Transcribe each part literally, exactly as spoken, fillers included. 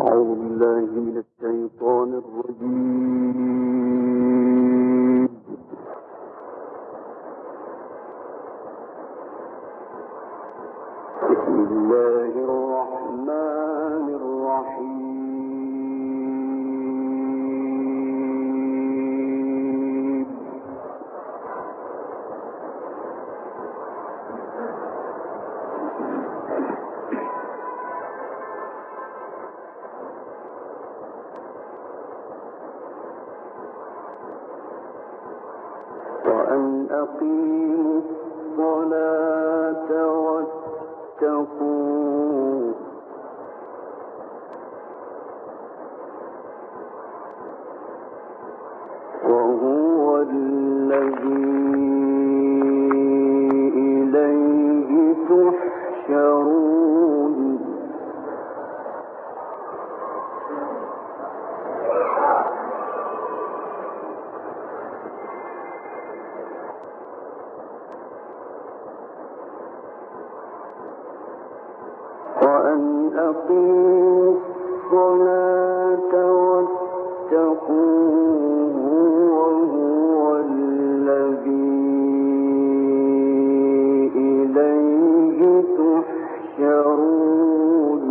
وأن أقيموا الصلاة واتقوه وهو الذي إليه تحشرون. وأن أقيموا الصلاة واتقوه وهو الذي إليه تحشرون.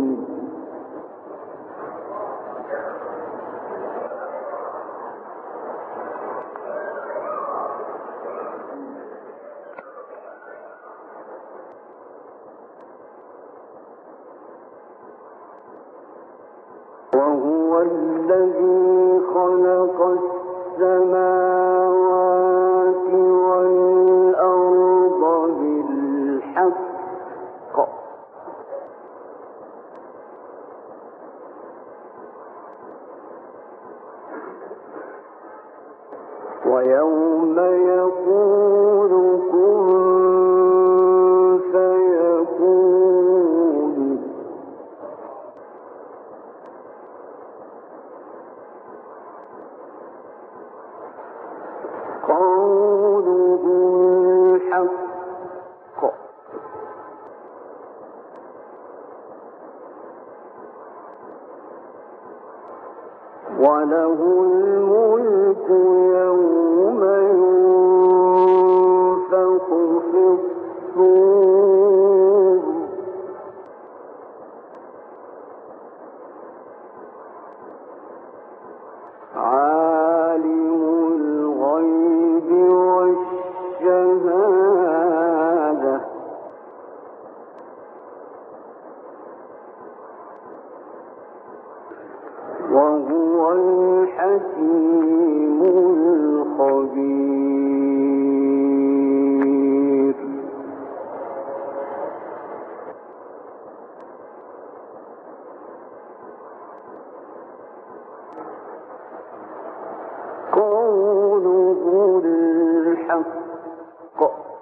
وهو الذي خلق السماوات والأرض بالحق ويوم يقول كن فيكون قوله الحق وله الملك يوم ينفخ في الصور عالم الغيب والشهادة وهو الحكيم الخبير. قوله الحق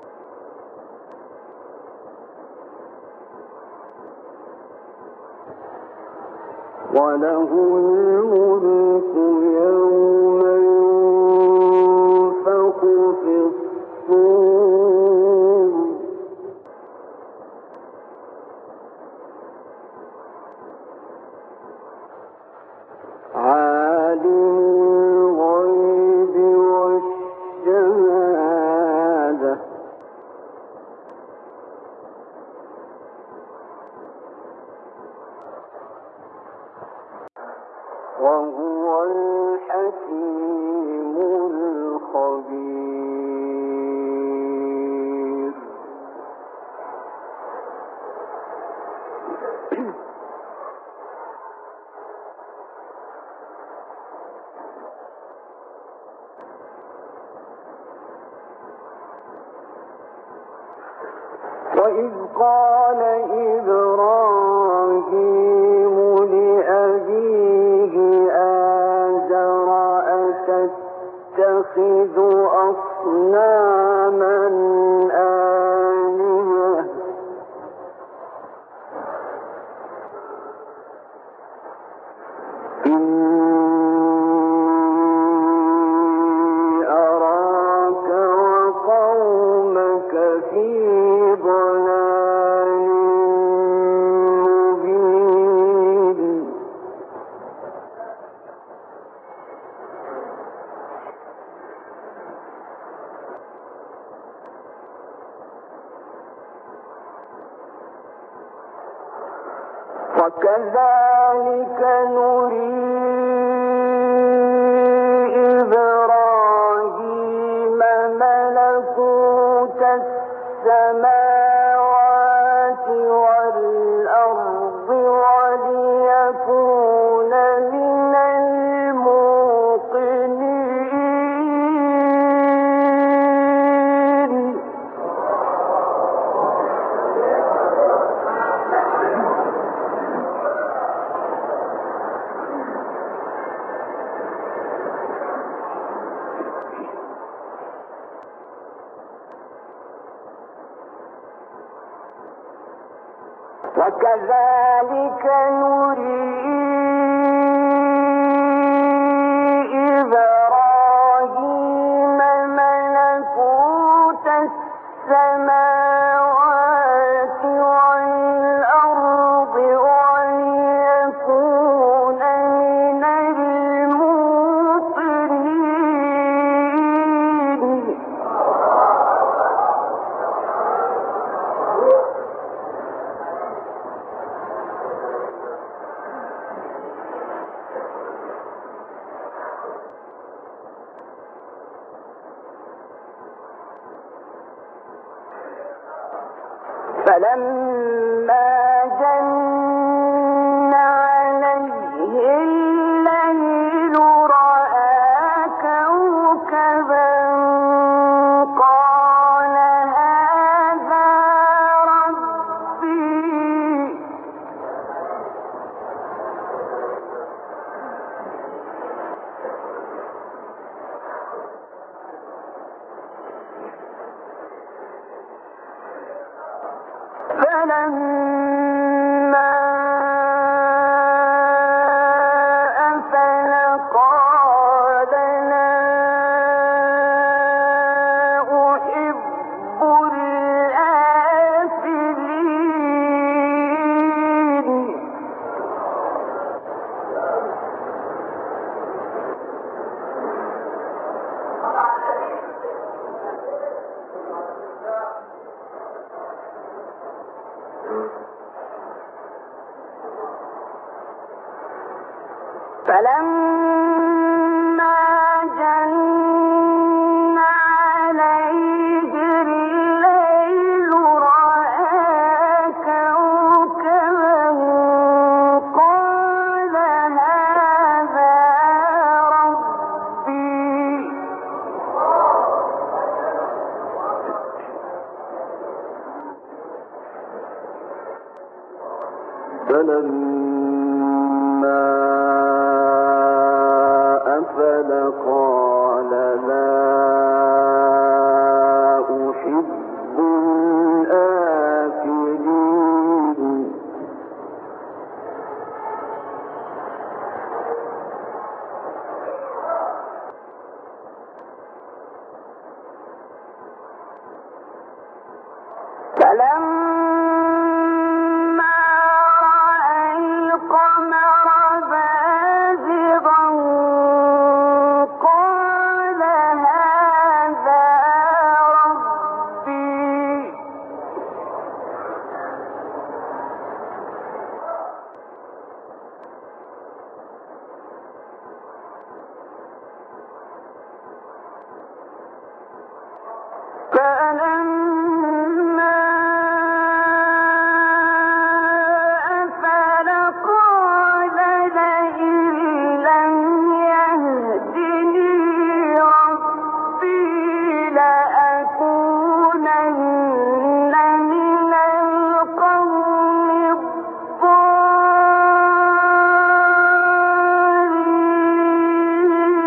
وله الملك يوم ينفخ في الصور عالم الغيب والشهادة وهو الحكيم الخبير. وإذ قال إبراهيم لأبيه آزر أتتخذ أصناما آلهة إني أراك وقومك في ضلال مبين. وكذلك نري إبراهيم ملكوت السماوات والأرض وليكون من الموقنين. وكذلك نري إبراهيم ملكوت السماوات والأرض وليكون من الموقنين. فلما جن عليه الليل رأى كوكبا قال هذا ربي. فلما أفل قال لا أحب الآفلين. فلما جن عليه الليل رأى كوكبا قال هذا ربي. فلما أفل قال لا أحب الآفلين. فلما رأى القمر بازغا قال هذا ربي. فلما أفل قال لئن لم يهدني ربي لأكونن من القوم الضالين.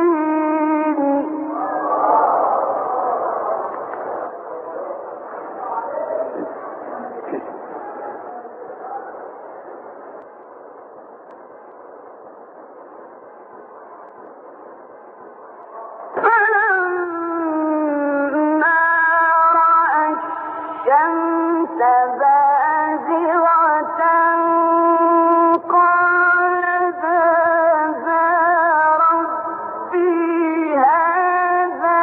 فلما رأى الشمس بازغة قال هذا ربي هذا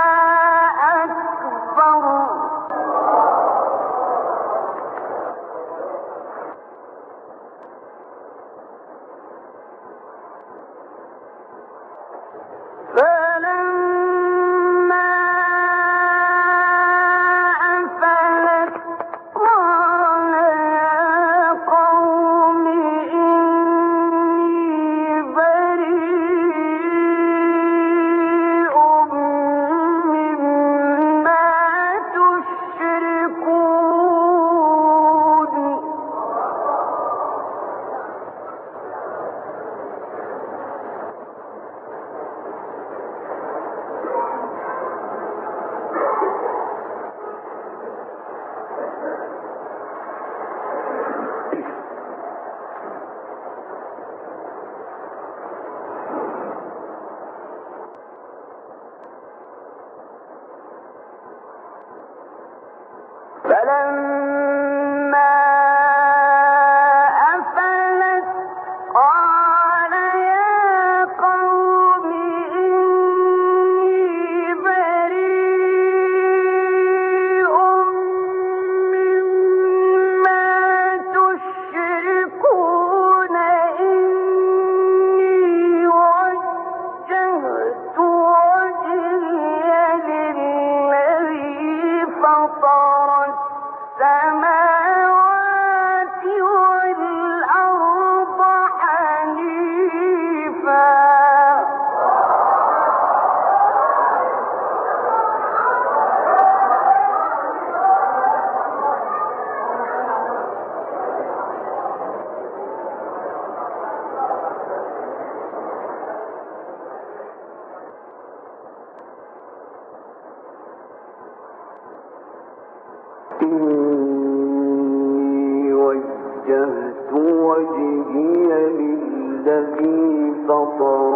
أكبر. فلما أفلت قال يا قوم إني بريء مما تشركون إني وجهت وجهي للذي فطر السماوات والأرض حنيفا إني وجهت وجهي للذي فطر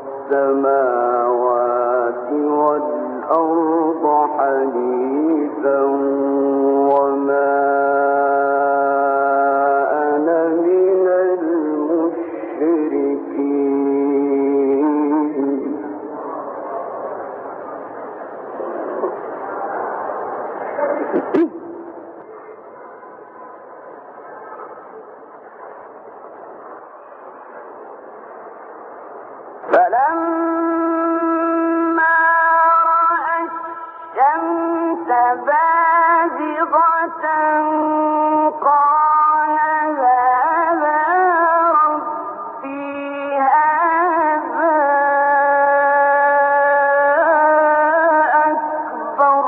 السماوات والأرض حنيفا وما أنا من المشركين فلما رأى الشمس بازغة قال هذا ربي هذا أكبر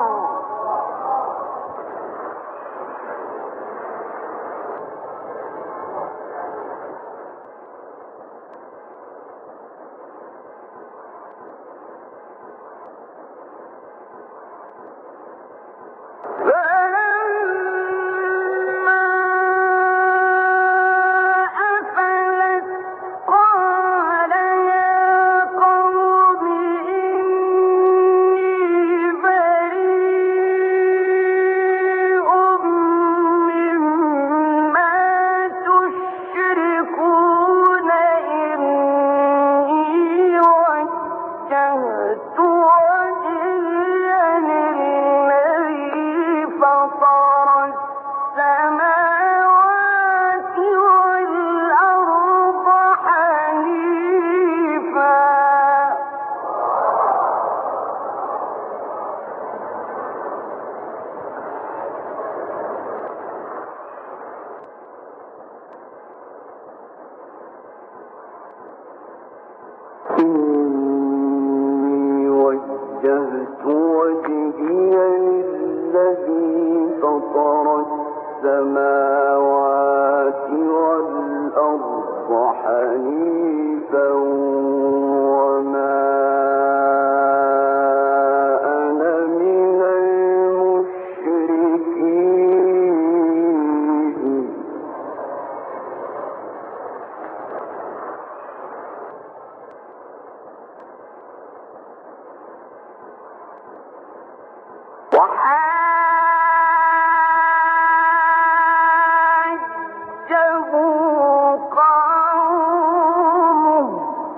إني وجهت وجهي للذي فطر السماوات والأرض حنيفا وما أنا من المشركين وحاجه قومه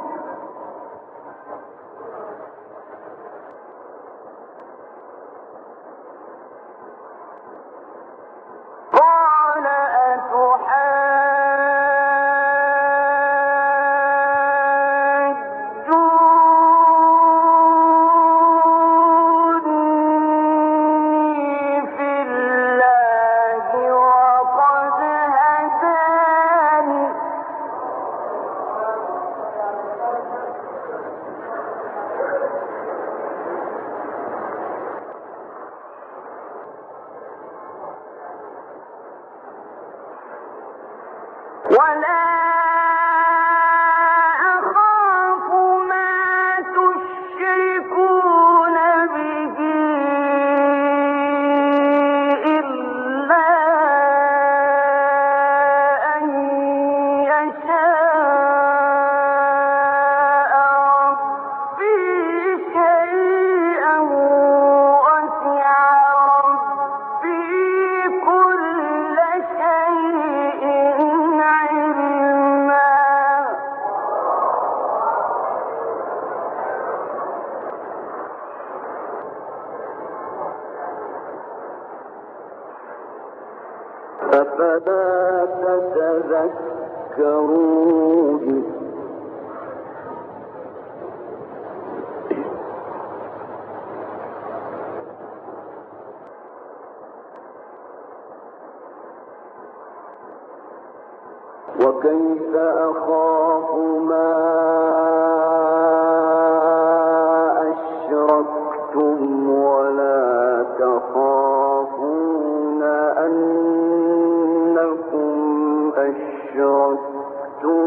قال أتحاجوني في الله وقد هداني ولا أخاف ما تشركون به إلا أن يشاء ربي شيئا وسع ربي أفلا تتذكرون وكيف أخاف ما أشركتم ولا تخافون أنكم أشركتم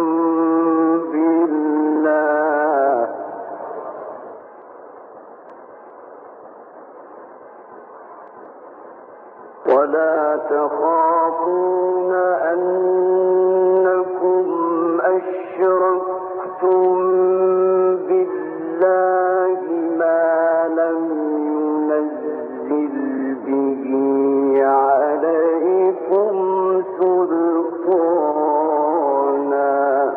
بالله ولا تخافون أنكم أشركتم بالله ما لم ينزل به عليكم سلطانا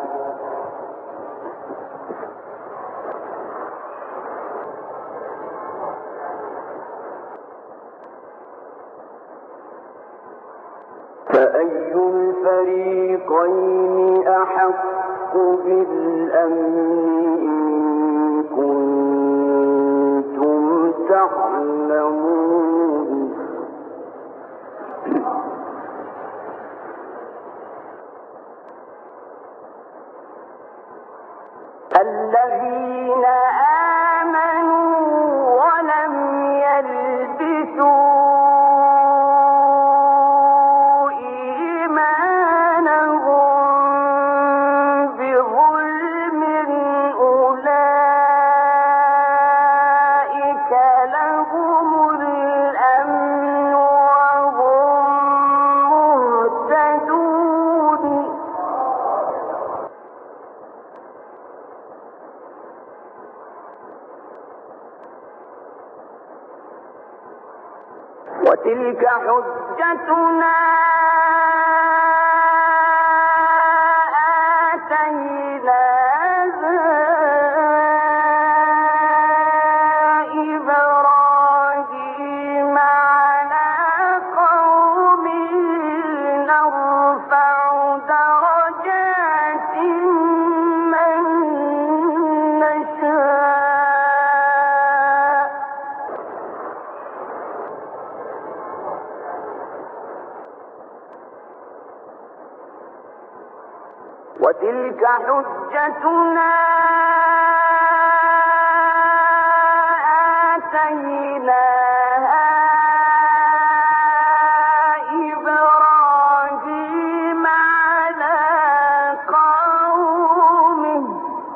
فأي الفريقين أحق بالأمن إن كنتم تعلمون الذين آمنوا ولم يلبسوا وتلك حجتنا آتيناها إبراهيم على قومه نرفع درجات من نشاء وتلك حجتنا آتيناها إبراهيم على قومه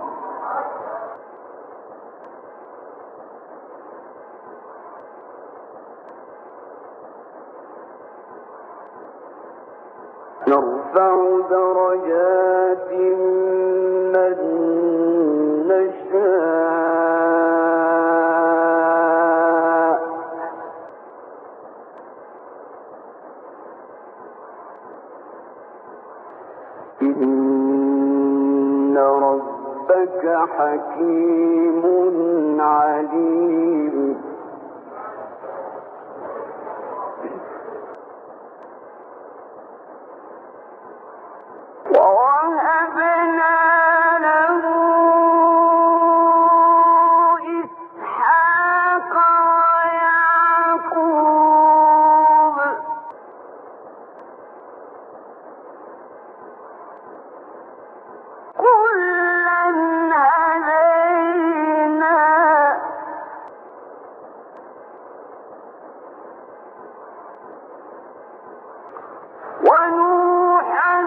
نرفع درجات من نشاء إن ربك حكيم عليم ووهبنا له إسحاق ويعقوب كلا هدينا ونوحا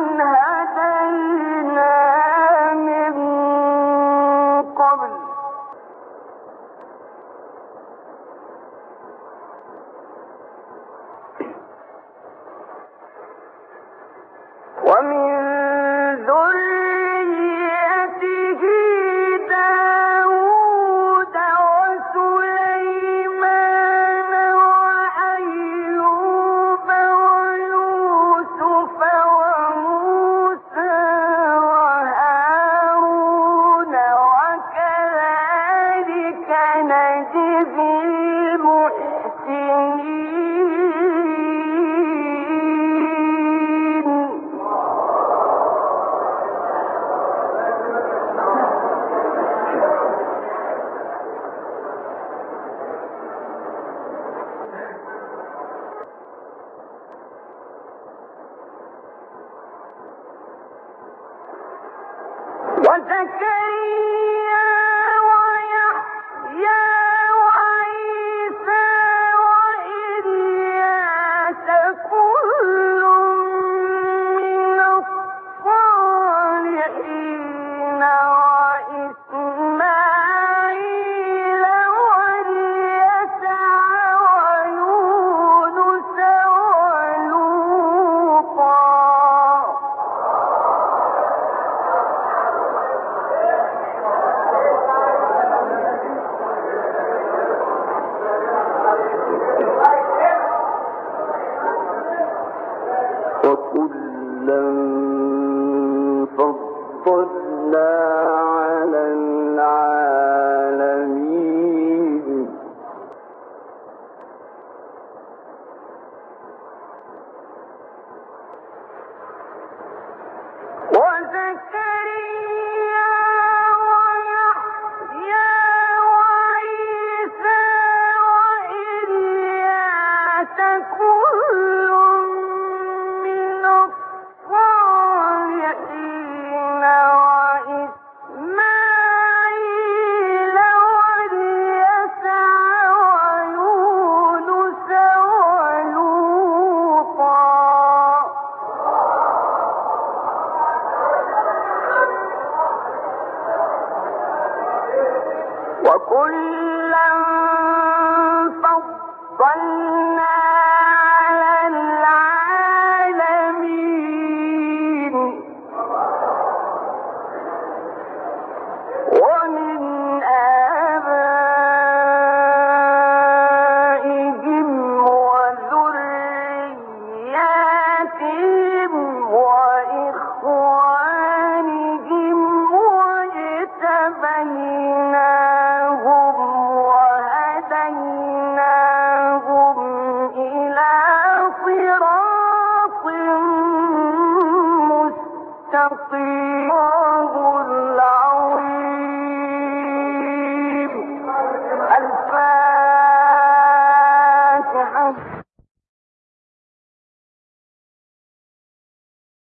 هدينا من قبل ومن ذريته داود وسليمان وأيوب ويوسف وموسى وهارون وكذلك نجزي المحسنين وكلا فضلنا على العالمين وزكريا ويحيى وعيسى وإلياس كل من الصالحين وإسماعيل واليسع ويونس ولوطا وكلا فضلنا على العالمين ومن آبائهم وذرياتهم وإخوانهم واجتبيناهم وهديناهم إلى صراط مستقيم العظيم. الفاتحة.